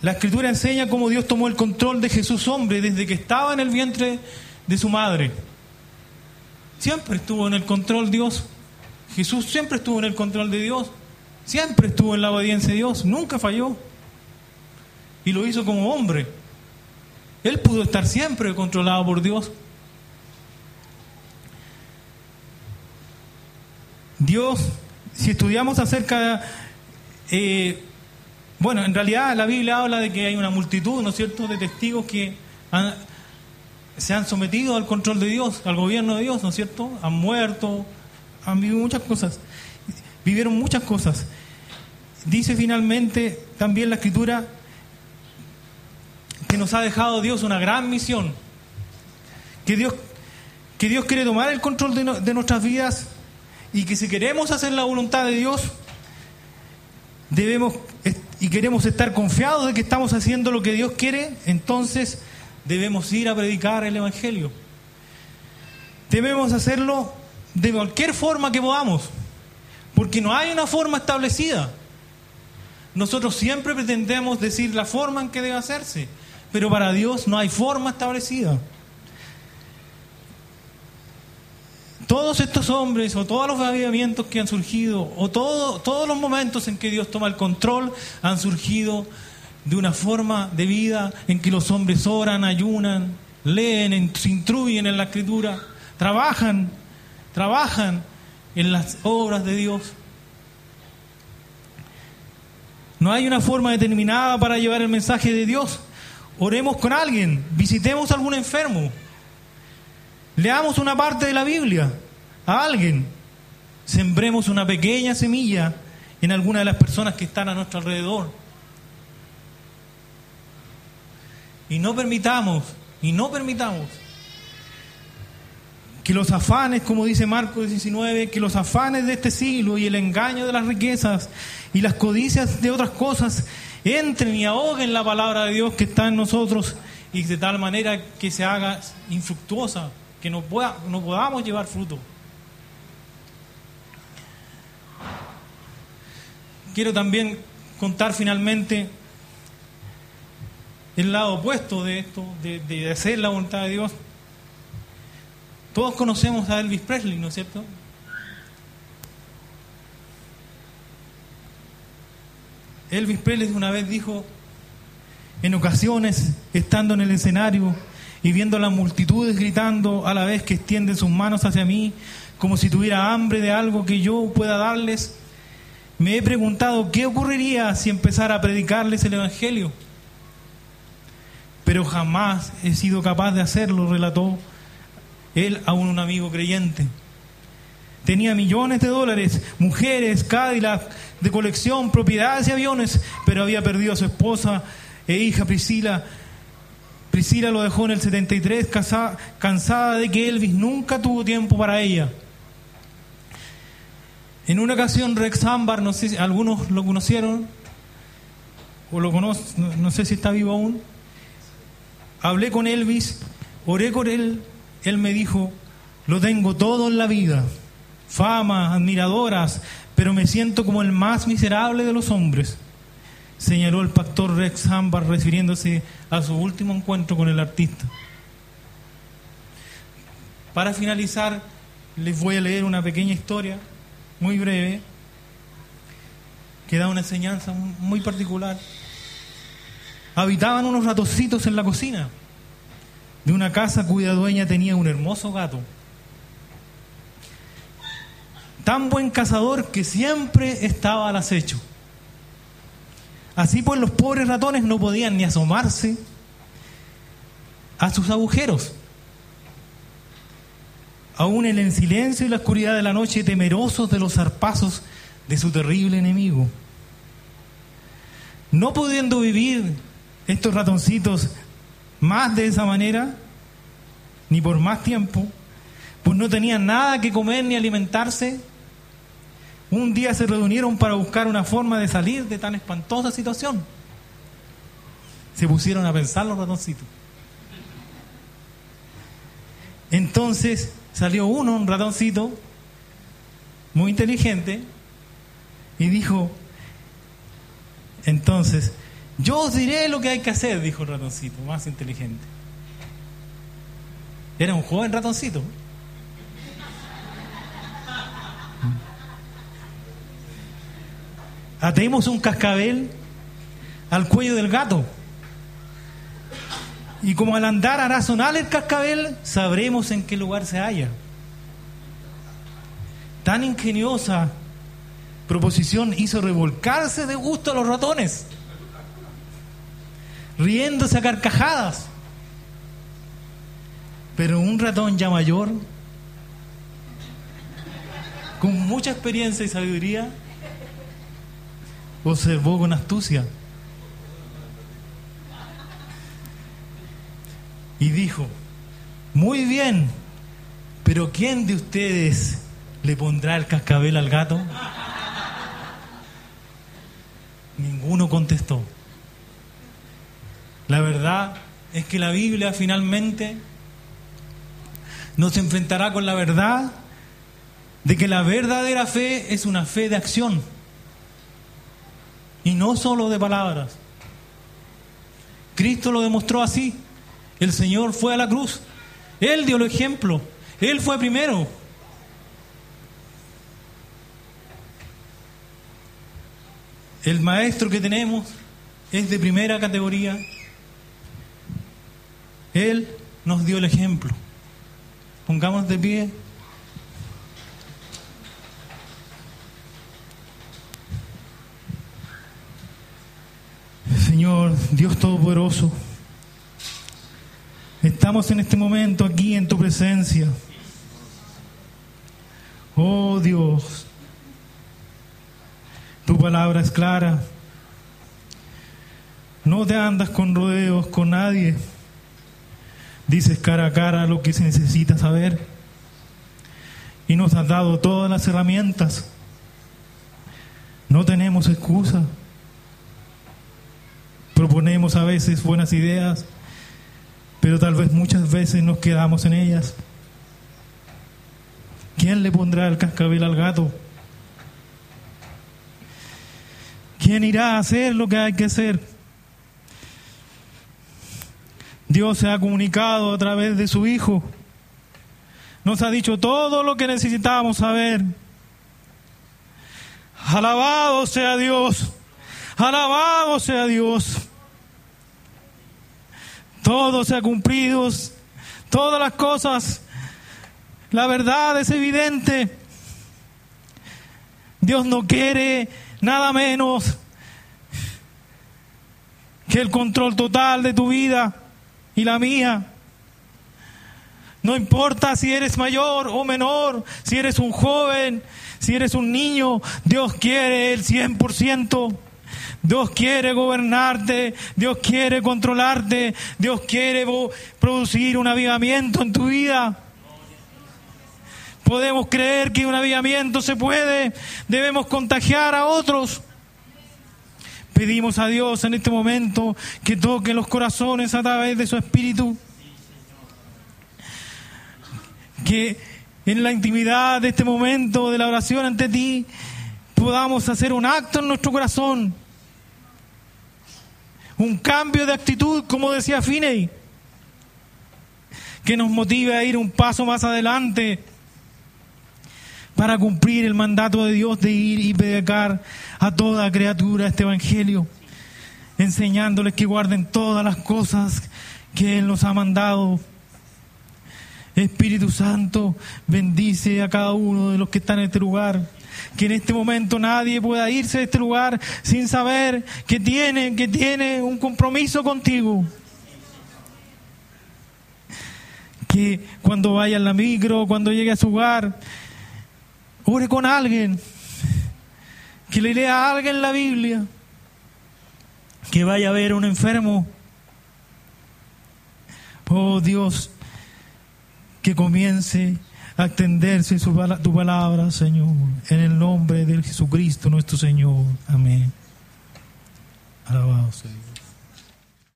La Escritura enseña cómo Dios tomó el control de Jesús hombre desde que estaba en el vientre de su madre. Siempre estuvo en el control Dios. Jesús siempre estuvo en el control de Dios. Siempre estuvo en la obediencia de Dios. Nunca falló. Y lo hizo como hombre. Él pudo estar siempre controlado por Dios. Dios, si estudiamos acerca bueno, en realidad la Biblia habla de que hay una multitud, ¿no es cierto?, de testigos que se han sometido al control de Dios, al gobierno de Dios, ¿no es cierto? Han muerto, han vivido muchas cosas, vivieron muchas cosas. Dice finalmente también la Escritura que nos ha dejado Dios una gran misión, que Dios quiere tomar el control de nuestras vidas, y que si queremos hacer la voluntad de Dios, y queremos estar confiados de que estamos haciendo lo que Dios quiere, entonces debemos ir a predicar el Evangelio. Debemos hacerlo de cualquier forma que podamos, porque no hay una forma establecida. Nosotros siempre pretendemos decir la forma en que debe hacerse, pero para Dios no hay forma establecida. Todos estos hombres, o todos los avivamientos que han surgido, o todos los momentos en que Dios toma el control, han surgido de una forma de vida en que los hombres oran, ayunan, leen, se instruyen en la Escritura, trabajan en las obras de Dios. No hay una forma determinada para llevar el mensaje de Dios. Oremos con alguien, visitemos a algún enfermo, leamos una parte de la Biblia a alguien, sembremos una pequeña semilla en alguna de las personas que están a nuestro alrededor. Y no permitamos que los afanes, como dice Marcos 19, que los afanes de este siglo y el engaño de las riquezas y las codicias de otras cosas entren y ahoguen la palabra de Dios que está en nosotros, y de tal manera que se haga infructuosa, que no podamos llevar fruto. Quiero también contar finalmente el lado opuesto de esto, de hacer la voluntad de Dios. Todos conocemos a Elvis Presley, ¿no es cierto? Elvis Presley una vez dijo, en ocasiones, estando en el escenario y viendo a las multitudes gritando a la vez que extienden sus manos hacia mí, como si tuviera hambre de algo que yo pueda darles, me he preguntado qué ocurriría si empezara a predicarles el Evangelio. Pero jamás he sido capaz de hacerlo, relató él a un amigo creyente. Tenía millones de dólares, mujeres, Cadillac de colección, propiedades y aviones, pero había perdido a su esposa e hija Priscila. Priscila lo dejó en el 73, cansada de que Elvis nunca tuvo tiempo para ella. En una ocasión, Rex Ambar, no sé si algunos lo conocieron o lo conocen, no sé si está vivo aún. Hablé con Elvis, oré con él. Él me dijo, lo tengo todo en la vida, fama, admiradoras, pero me siento como el más miserable de los hombres, señaló el pastor Rex Ambar, refiriéndose a su último encuentro con el artista. Para finalizar, les voy a leer una pequeña historia, muy breve, que da una enseñanza muy particular. Habitaban unos ratoncitos en la cocina de una casa cuya dueña tenía un hermoso gato, tan buen cazador que siempre estaba al acecho. Así pues, los pobres ratones no podían ni asomarse a sus agujeros, aún en el silencio y la oscuridad de la noche, temerosos de los zarpazos de su terrible enemigo. No pudiendo vivir estos ratoncitos más de esa manera, ni por más tiempo, pues no tenían nada que comer ni alimentarse, un día se reunieron para buscar una forma de salir de tan espantosa situación. Se pusieron a pensar los ratoncitos. Entonces salió un ratoncito muy inteligente, y dijo: entonces, Yo os diré lo que hay que hacer, dijo el ratoncito, más inteligente. Era un joven ratoncito. Atemos un cascabel al cuello del gato. Y como al andar hará sonar el cascabel, sabremos en qué lugar se halla. Tan ingeniosa proposición hizo revolcarse de gusto a los ratones, riéndose a carcajadas. Pero un ratón ya mayor, con mucha experiencia y sabiduría, observó con astucia y dijo: muy bien, pero ¿quién de ustedes le pondrá el cascabel al gato? Ninguno contestó. La verdad es que la Biblia finalmente nos enfrentará con la verdad de que la verdadera fe es una fe de acción y no solo de palabras. Cristo lo demostró así. El Señor fue a la cruz, Él dio el ejemplo, Él fue primero. El maestro que tenemos es de primera categoría. Él nos dio el ejemplo. Pongamos de pie. Señor Dios Todopoderoso, estamos en este momento aquí en tu presencia. Oh Dios, tu palabra es clara. No te andas con rodeos con nadie. Dices cara a cara lo que se necesita saber. Y nos has dado todas las herramientas. No tenemos excusa. Proponemos a veces buenas ideas, pero tal vez muchas veces nos quedamos en ellas. ¿Quién le pondrá el cascabel al gato? ¿Quién irá a hacer lo que hay que hacer? Dios se ha comunicado a través de su Hijo. Nos ha dicho todo lo que necesitábamos saber. Alabado sea Dios. Alabado sea Dios. Todo se ha cumplido. Todas las cosas. La verdad es evidente. Dios no quiere nada menos que el control total de tu vida y la mía. No importa si eres mayor o menor, si eres un joven, si eres un niño, Dios quiere el 100%. Dios quiere gobernarte, Dios quiere controlarte, Dios quiere producir un avivamiento en tu vida. Podemos creer que un avivamiento se puede, debemos contagiar a otros. Pedimos a Dios en este momento que toque los corazones a través de su Espíritu. Que en la intimidad de este momento de la oración ante ti podamos hacer un acto en nuestro corazón. Un cambio de actitud, como decía Finney, que nos motive a ir un paso más adelante para cumplir el mandato de Dios de ir y predicar a toda criatura este evangelio, enseñándoles que guarden todas las cosas que Él nos ha mandado. Espíritu Santo, bendice a cada uno de los que están en este lugar. Que en este momento nadie pueda irse de este lugar sin saber que tiene un compromiso contigo. Que cuando vaya en la micro, cuando llegue a su hogar, ore con alguien. Que le lea a alguien la Biblia. Que vaya a ver a un enfermo. Oh Dios, que comience a extenderse tu palabra, Señor, en el nombre de Jesucristo nuestro Señor. Amén. Alabado sea Dios.